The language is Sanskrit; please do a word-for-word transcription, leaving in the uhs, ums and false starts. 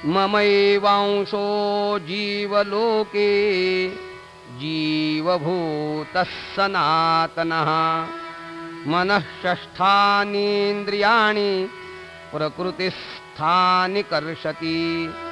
ममैवांशो जीवलोके जीवभूतः सनातनः मनः षष्ठानीन्द्रियाणि प्रकृतिस्थानि कर्षति